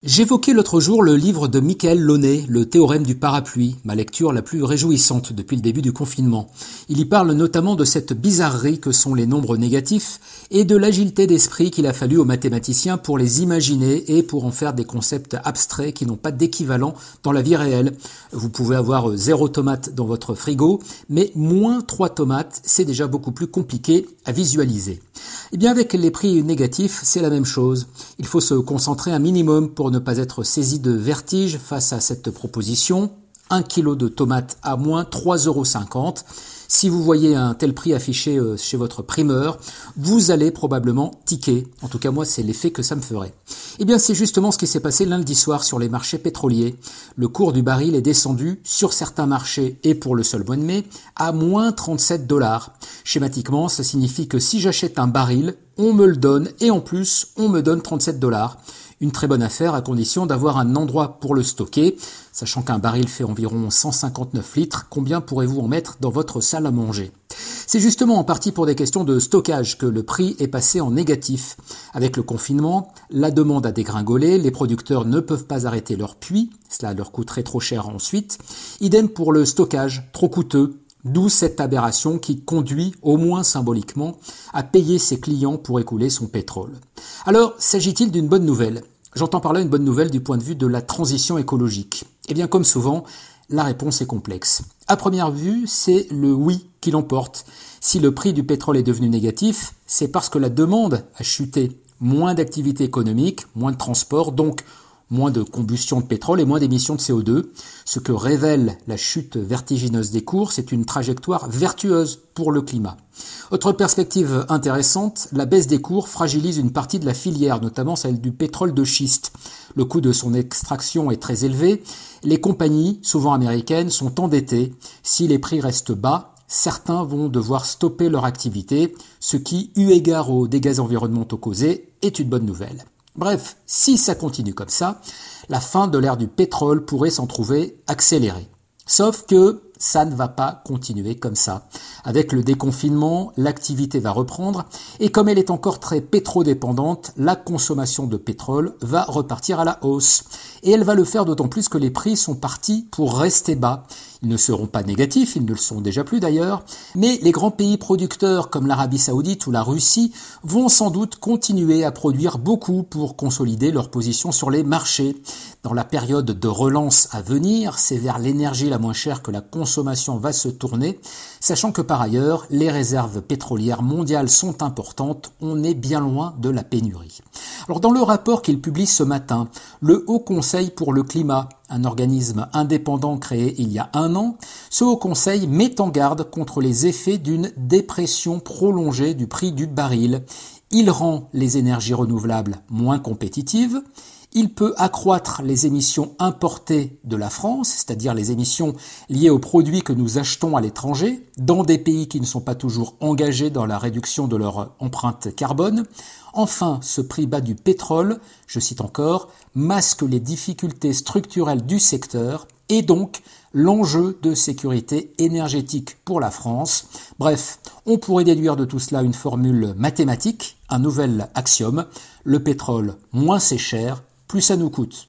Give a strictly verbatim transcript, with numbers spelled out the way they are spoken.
J'évoquais l'autre jour le livre de Michael Launay, Le théorème du parapluie, ma lecture la plus réjouissante depuis le début du confinement. Il y parle notamment de cette bizarrerie que sont les nombres négatifs et de l'agilité d'esprit qu'il a fallu aux mathématiciens pour les imaginer et pour en faire des concepts abstraits qui n'ont pas d'équivalent dans la vie réelle. Vous pouvez avoir zéro tomate dans votre frigo, mais moins trois tomates, c'est déjà beaucoup plus compliqué à visualiser. Eh bien, avec les prix négatifs, c'est la même chose. Il faut se concentrer un minimum pour ne pas être saisi de vertige face à cette proposition. Un kilo de tomates à moins trois euros cinquante. Si vous voyez un tel prix affiché chez votre primeur, vous allez probablement tiquer. En tout cas, moi, c'est l'effet que ça me ferait. Eh bien, c'est justement ce qui s'est passé lundi soir sur les marchés pétroliers. Le cours du baril est descendu sur certains marchés et pour le seul mois de mai à moins trente-sept dollars. Schématiquement, ça signifie que si j'achète un baril, on me le donne et en plus, on me donne trente-sept dollars. Une très bonne affaire à condition d'avoir un endroit pour le stocker. Sachant qu'un baril fait environ cent cinquante-neuf litres, combien pourrez-vous en mettre dans votre salle à manger ? C'est justement en partie pour des questions de stockage que le prix est passé en négatif. Avec le confinement, la demande a dégringolé, les producteurs ne peuvent pas arrêter leurs puits, cela leur coûterait trop cher ensuite. Idem pour le stockage, trop coûteux. D'où cette aberration qui conduit, au moins symboliquement, à payer ses clients pour écouler son pétrole. Alors, s'agit-il d'une bonne nouvelle ? J'entends par là une bonne nouvelle du point de vue de la transition écologique. Eh bien, comme souvent, la réponse est complexe. À première vue, c'est le oui qui l'emporte. Si le prix du pétrole est devenu négatif, c'est parce que la demande a chuté. Moins d'activité économique, moins de transport, donc moins de combustion de pétrole et moins d'émissions de C O deux. Ce que révèle la chute vertigineuse des cours, c'est une trajectoire vertueuse pour le climat. Autre perspective intéressante, la baisse des cours fragilise une partie de la filière, notamment celle du pétrole de schiste. Le coût de son extraction est très élevé. Les compagnies, souvent américaines, sont endettées. Si les prix restent bas, certains vont devoir stopper leur activité, ce qui, eu égard aux dégâts environnementaux causés, est une bonne nouvelle. Bref, si ça continue comme ça, la fin de l'ère du pétrole pourrait s'en trouver accélérée. Sauf que ça ne va pas continuer comme ça. Avec le déconfinement, l'activité va reprendre et comme elle est encore très pétrodépendante, la consommation de pétrole va repartir à la hausse. Et elle va le faire d'autant plus que les prix sont partis pour rester bas. Ils ne seront pas négatifs, ils ne le sont déjà plus d'ailleurs, mais les grands pays producteurs comme l'Arabie Saoudite ou la Russie vont sans doute continuer à produire beaucoup pour consolider leur position sur les marchés. Dans la période de relance à venir, c'est vers l'énergie la moins chère que la consommation va se tourner, sachant que par ailleurs, les réserves pétrolières mondiales sont importantes, on est bien loin de la pénurie. Alors dans le rapport qu'il publie ce matin, le Haut Conseil pour le climat, un organisme indépendant créé il y a un an, ce Haut Conseil met en garde contre les effets d'une dépression prolongée du prix du baril. Il rend les énergies renouvelables moins compétitives. Il peut accroître les émissions importées de la France, c'est-à-dire les émissions liées aux produits que nous achetons à l'étranger, dans des pays qui ne sont pas toujours engagés dans la réduction de leur empreinte carbone. Enfin, ce prix bas du pétrole, je cite encore, masque les difficultés structurelles du secteur et donc l'enjeu de sécurité énergétique pour la France. Bref, on pourrait déduire de tout cela une formule mathématique, un nouvel axiome, le pétrole moins c'est cher, plus ça nous coûte.